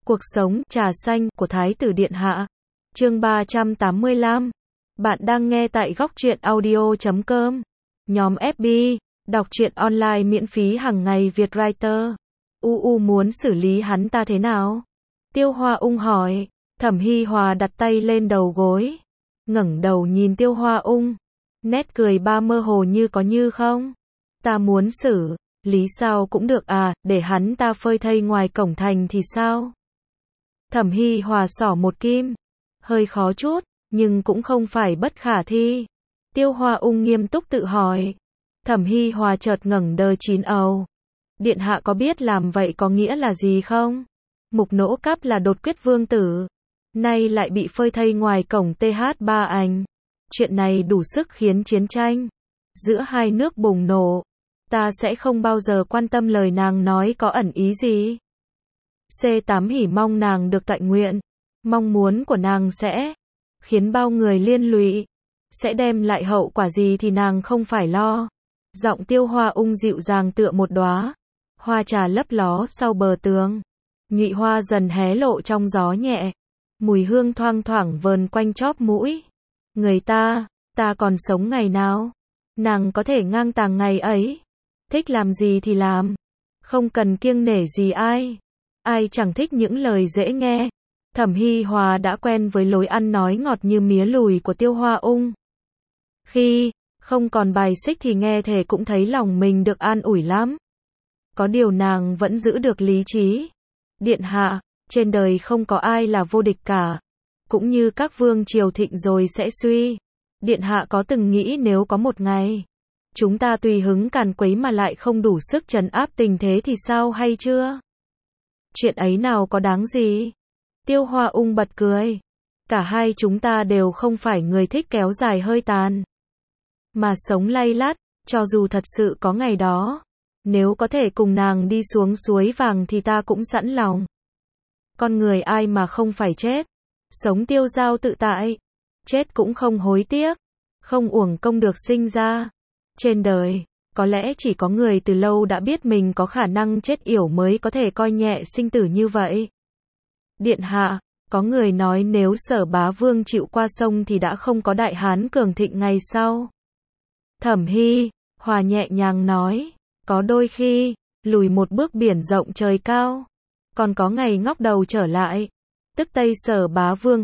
Cuộc sống, trà xanh, của Thái tử Điện Hạ. Chương 385. Bạn đang nghe tại góc truyện audio.com. Nhóm FB, đọc truyện online miễn phí hàng ngày Việt Writer. Muốn xử lý hắn ta thế nào? Tiêu Hoa Ung hỏi. Thẩm Hi Hòa đặt tay lên đầu gối, ngẩng đầu nhìn Tiêu Hoa Ung, nét cười ba mơ hồ như có như không. Ta muốn xử lý sao cũng được à, để hắn ta phơi thây ngoài cổng thành thì sao? Thẩm Hi Hòa xỏ một kim, hơi khó chút, nhưng cũng không phải bất khả thi. Tiêu Hoa Ung nghiêm túc tự hỏi. Thẩm Hi Hòa chợt ngẩng đờ chín ầu. Điện hạ có biết làm vậy có nghĩa là gì không? Mục Nỗ Cáp là đột quyết vương tử, nay lại bị phơi thây ngoài cổng TH3 Ảnh. Chuyện này đủ sức khiến chiến tranh giữa hai nước bùng nổ. Ta sẽ không bao giờ quan tâm lời nàng nói có ẩn ý gì. C8 hỉ mong nàng được tọa nguyện. Mong muốn của nàng sẽ khiến bao người liên lụy, sẽ đem lại hậu quả gì thì nàng không phải lo. Giọng Tiêu Hoa Ung dịu dàng tựa một đóa hoa trà lấp ló sau bờ tường. Nhụy hoa dần hé lộ trong gió nhẹ, mùi hương thoang thoảng vờn quanh chóp mũi. Người ta còn sống ngày nào? Nàng có thể ngang tàng ngày ấy, thích làm gì thì làm, không cần kiêng nể gì ai. Ai chẳng thích những lời dễ nghe. Thẩm Hi Hòa đã quen với lối ăn nói ngọt như mía lùi của Tiêu Hoa Ung. Khi không còn bài xích thì nghe thể cũng thấy lòng mình được an ủi lắm. Có điều nàng vẫn giữ được lý trí. Điện hạ, trên đời không có ai là vô địch cả. Cũng như các vương triều thịnh rồi sẽ suy. Điện hạ có từng nghĩ nếu có một ngày chúng ta tùy hứng càn quấy mà lại không đủ sức trấn áp tình thế thì sao hay chưa? Chuyện ấy nào có đáng gì? Tiêu Hoa Ung bật cười. Cả hai chúng ta đều không phải người thích kéo dài hơi tàn, mà sống lay lắt. Cho dù thật sự có ngày đó, nếu có thể cùng nàng đi xuống suối vàng thì ta cũng sẵn lòng. Con người ai mà không phải chết. Sống tiêu dao tự tại, chết cũng không hối tiếc, không uổng công được sinh ra. Trên đời, có lẽ chỉ có người từ lâu đã biết mình có khả năng chết yểu mới có thể coi nhẹ sinh tử như vậy. Điện hạ, có người nói nếu Sở Bá Vương chịu qua sông thì đã không có Đại Hán cường thịnh ngày sau. Thẩm Hi Hòa nhẹ nhàng nói, có đôi khi, lùi một bước biển rộng trời cao, còn có ngày ngóc đầu trở lại. Tức Tây Sở Bá Vương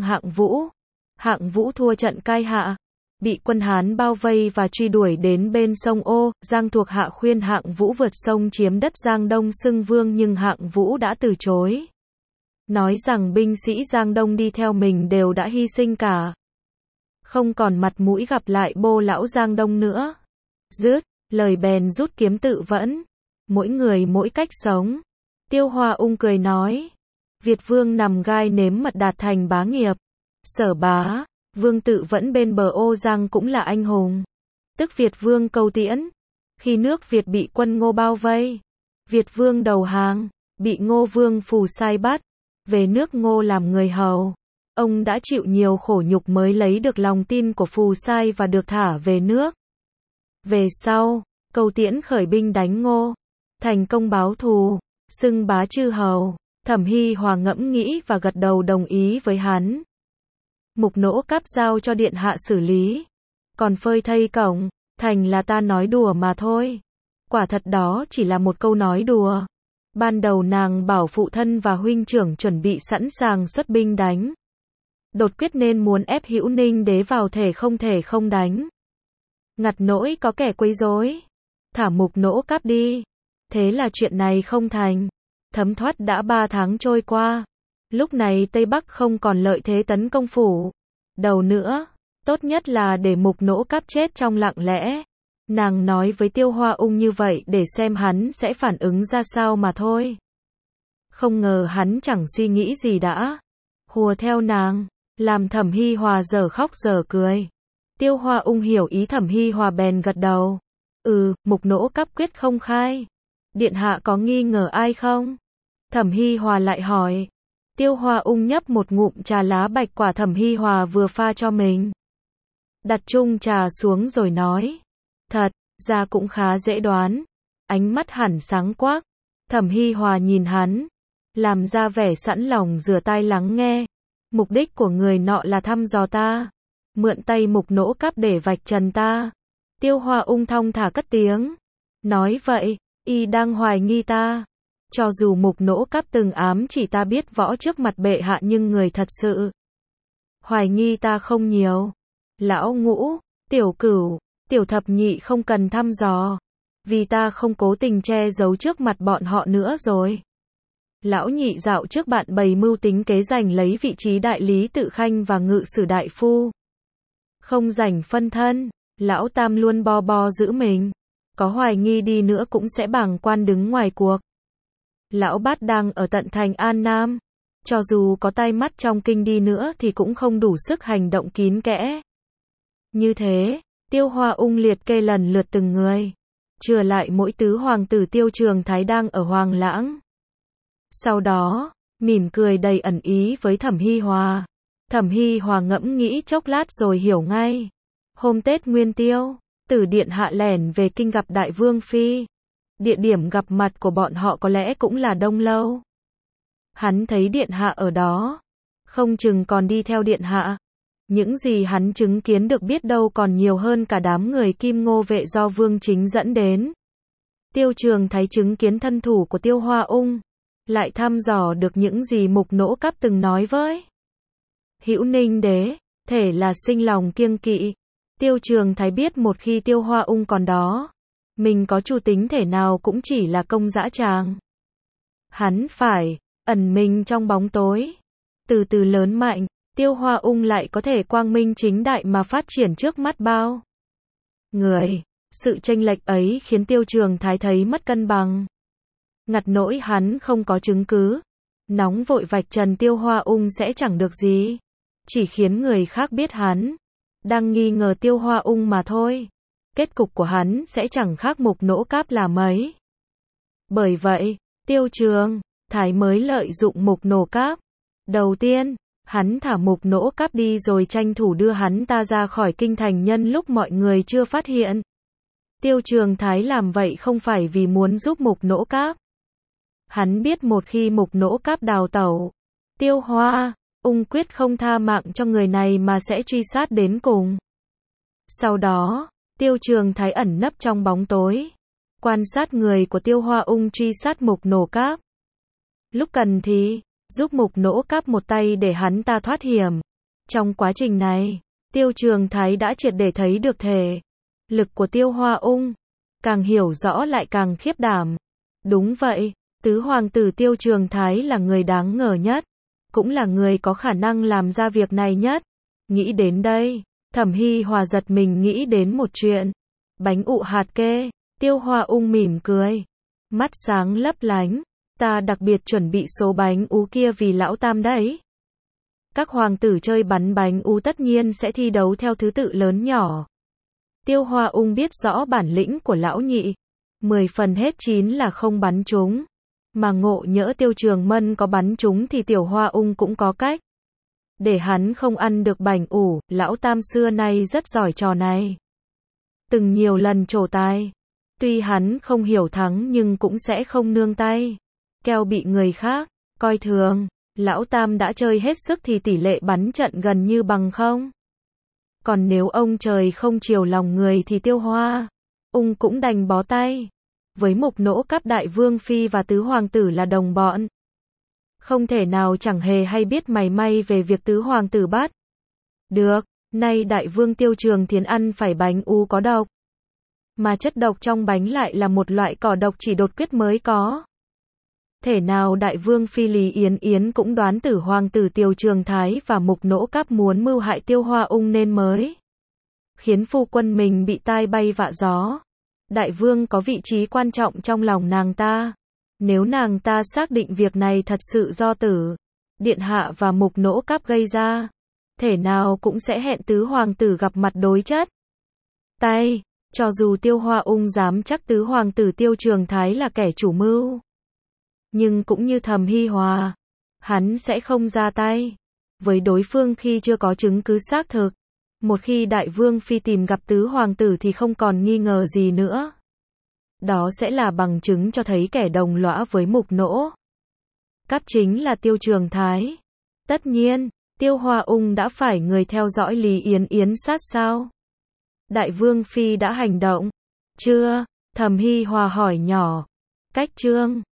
Hạng Vũ thua trận Cai Hạ, bị quân Hán bao vây và truy đuổi đến bên sông Ô, Giang thuộc hạ khuyên Hạng Vũ vượt sông chiếm đất Giang Đông xưng vương nhưng Hạng Vũ đã từ chối, nói rằng binh sĩ Giang Đông đi theo mình đều đã hy sinh cả, không còn mặt mũi gặp lại bô lão Giang Đông nữa. Dứt lời bèn rút kiếm tự vẫn. Mỗi người mỗi cách sống. Tiêu Hoa Ung cười nói, Việt Vương nằm gai nếm mật đạt thành bá nghiệp. Sở Bá Vương tự vẫn bên bờ Ô Giang cũng là anh hùng. Tức Việt Vương Câu Tiễn, khi nước Việt bị quân Ngô bao vây, Việt Vương đầu hàng, bị Ngô Vương Phù Sai bắt, về nước Ngô làm người hầu. Ông đã chịu nhiều khổ nhục mới lấy được lòng tin của Phù Sai và được thả về nước. Về sau, Câu Tiễn khởi binh đánh Ngô, thành công báo thù, xưng bá chư hầu. Thẩm Hi Hòa ngẫm nghĩ và gật đầu đồng ý với hắn. Mục Nỗ Cáp giao cho điện hạ xử lý, còn phơi thây cổng thành là ta nói đùa mà thôi. Quả thật đó chỉ là một câu nói đùa. Ban đầu nàng bảo phụ thân và huynh trưởng chuẩn bị sẵn sàng xuất binh đánh đột quyết nên muốn ép Hữu Ninh đế vào thể không đánh. Ngặt nỗi có kẻ quấy rối, thả Mục Nỗ Cáp đi. Thế là chuyện này không thành. Thấm thoát đã 3 tháng trôi qua. Lúc này Tây Bắc không còn lợi thế tấn công phủ đầu nữa. Tốt nhất là để Mục Nỗ Cáp chết trong lặng lẽ. Nàng nói với Tiêu Hoa Ung như vậy để xem hắn sẽ phản ứng ra sao mà thôi. Không ngờ hắn chẳng suy nghĩ gì đã hùa theo nàng, làm Thẩm Hi Hòa dở khóc dở cười. Tiêu Hoa Ung hiểu ý Thẩm Hi Hòa bèn gật đầu. Mục Nỗ Cáp quyết không khai. Điện hạ có nghi ngờ ai không? Thẩm Hi Hòa lại hỏi. Tiêu Hoa Ung nhấp một ngụm trà lá bạch quả Thẩm Hi Hòa vừa pha cho mình, đặt chung trà xuống rồi nói, thật ra cũng khá dễ đoán. Ánh mắt hẳn sáng quắc. Thẩm Hi Hòa nhìn hắn, làm ra vẻ sẵn lòng rửa tai lắng nghe. Mục đích của người nọ là thăm dò ta, mượn tay Mục Nỗ Cáp để vạch trần ta. Tiêu Hoa Ung thong thả cất tiếng, nói vậy, y đang hoài nghi ta. Cho dù Mục Nỗ Cáp từng ám chỉ ta biết võ trước mặt bệ hạ nhưng người thật sự hoài nghi ta không nhiều. Lão Ngũ, Tiểu Cửu, Tiểu Thập Nhị không cần thăm dò, vì ta không cố tình che giấu trước mặt bọn họ nữa rồi. Lão Nhị dạo trước bạn bày mưu tính kế giành lấy vị trí đại lý tự khanh và ngự sử đại phu. Không rảnh phân thân, Lão Tam luôn bo bo giữ mình. Có hoài nghi đi nữa cũng sẽ bàng quan đứng ngoài cuộc. Lão Bát đang ở tận thành An Nam. Cho dù có tai mắt trong kinh đi nữa thì cũng không đủ sức hành động kín kẽ. Như thế, Tiêu Hoa Ung liệt kê lần lượt từng người. Trừ lại mỗi tứ hoàng tử Tiêu Trường Thái đang ở Hoàng Lãng. Sau đó, mỉm cười đầy ẩn ý với Thẩm Hi Hòa. Thẩm Hi Hòa ngẫm nghĩ chốc lát rồi hiểu ngay. Hôm Tết Nguyên Tiêu, Tử Điện Hạ lẻn về kinh gặp Đại Vương Phi. Địa điểm gặp mặt của bọn họ có lẽ cũng là Đông Lâu. Hắn thấy Điện Hạ ở đó, không chừng còn đi theo Điện Hạ. Những gì hắn chứng kiến được biết đâu còn nhiều hơn cả đám người Kim Ngô vệ do Vương Chính dẫn đến. Tiêu Trường Thái chứng kiến thân thủ của Tiêu Hoa Ung, lại thăm dò được những gì Mục Nỗ Cáp từng nói với Hữu Ninh Đế, thể là sinh lòng kiêng kỵ. Tiêu Trường Thái biết một khi Tiêu Hoa Ung còn đó, mình có chủ tính thể nào cũng chỉ là công dã tràng. Hắn phải ẩn mình trong bóng tối, từ từ lớn mạnh, Tiêu Hoa Ung lại có thể quang minh chính đại mà phát triển trước mắt bao người. Sự chênh lệch ấy khiến Tiêu Trường Thái thấy mất cân bằng. Ngặt nỗi hắn không có chứng cứ, nóng vội vạch trần Tiêu Hoa Ung sẽ chẳng được gì, chỉ khiến người khác biết hắn đang nghi ngờ Tiêu Hoa Ung mà thôi. Kết cục của hắn sẽ chẳng khác Mục Nỗ Cáp là mấy. Bởi vậy, Tiêu Trường Thái mới lợi dụng Mục Nỗ Cáp. Đầu tiên, hắn thả Mục Nỗ Cáp đi rồi tranh thủ đưa hắn ta ra khỏi kinh thành nhân lúc mọi người chưa phát hiện. Tiêu Trường Thái làm vậy không phải vì muốn giúp Mục Nỗ Cáp. Hắn biết một khi Mục Nỗ Cáp đào tẩu, Tiêu Hoa Ung quyết không tha mạng cho người này mà sẽ truy sát đến cùng. Sau đó, Tiêu Trường Thái ẩn nấp trong bóng tối, quan sát người của Tiêu Hoa Ung truy sát Mục Nỗ Cáp. Lúc cần thì giúp Mục Nỗ Cáp một tay để hắn ta thoát hiểm. Trong quá trình này, Tiêu Trường Thái đã triệt để thấy được thể lực của Tiêu Hoa Ung, càng hiểu rõ lại càng khiếp đảm. Đúng vậy, tứ hoàng tử Tiêu Trường Thái là người đáng ngờ nhất, cũng là người có khả năng làm ra việc này nhất. Nghĩ đến đây, Thẩm Hi Hòa giật mình nghĩ đến một chuyện. Bánh ụ hạt kê. Tiêu Hoa Ung mỉm cười, mắt sáng lấp lánh. Ta đặc biệt chuẩn bị số bánh ú kia vì Lão Tam đấy. Các hoàng tử chơi bắn bánh ú tất nhiên sẽ thi đấu theo thứ tự lớn nhỏ. Tiêu Hoa Ung biết rõ bản lĩnh của Lão Nhị, 10 phần hết 9 là không bắn trúng. Mà ngộ nhỡ Tiêu Trường Mân có bắn trúng thì Tiểu Hoa Ung cũng có cách để hắn không ăn được bánh ủ. Lão Tam xưa nay rất giỏi trò này, từng nhiều lần trổ tài. Tuy hắn không hiểu thắng nhưng cũng sẽ không nương tay, kẻo bị người khác coi thường. Lão Tam đã chơi hết sức thì tỷ lệ bắn trận gần như bằng không. Còn nếu ông trời không chiều lòng người thì Tiêu Hoa Ung cũng đành bó tay. Với Mục Nỗ Cáp Đại Vương Phi và tứ hoàng tử là đồng bọn, không thể nào chẳng hề hay biết mảy may về việc tứ hoàng tử bắt được. Nay Đại Vương Tiêu Trường Thiến ăn phải bánh ú có độc, mà chất độc trong bánh lại là một loại cỏ độc chỉ đột quyết mới có. Thể nào Đại Vương Phi Lý Yến Yến cũng đoán tử hoàng tử Tiêu Trường Thái và Mục Nỗ Cáp muốn mưu hại Tiêu Hoa Ung nên mới khiến phu quân mình bị tai bay vạ gió. Đại Vương có vị trí quan trọng trong lòng nàng ta. Nếu nàng ta xác định việc này thật sự do Tử Điện Hạ và Mục Nỗ Cáp gây ra, thể nào cũng sẽ hẹn tứ hoàng tử gặp mặt đối chất tay. Cho dù Tiêu Hoa Ung dám chắc tứ hoàng tử Tiêu Trường Thái là kẻ chủ mưu, nhưng cũng như Thẩm Hi Hòa, hắn sẽ không ra tay với đối phương khi chưa có chứng cứ xác thực. Một khi Đại Vương Phi tìm gặp tứ hoàng tử thì không còn nghi ngờ gì nữa. Đó sẽ là bằng chứng cho thấy kẻ đồng lõa với Mục Nỗ Cắt chính là Tiêu Trường Thái. Tất nhiên, Tiêu Hoa Ung đã phải người theo dõi Lý Yến Yến sát sao? Đại Vương Phi đã hành động? Chưa? Thẩm Hy Hòa hỏi nhỏ. Cách chương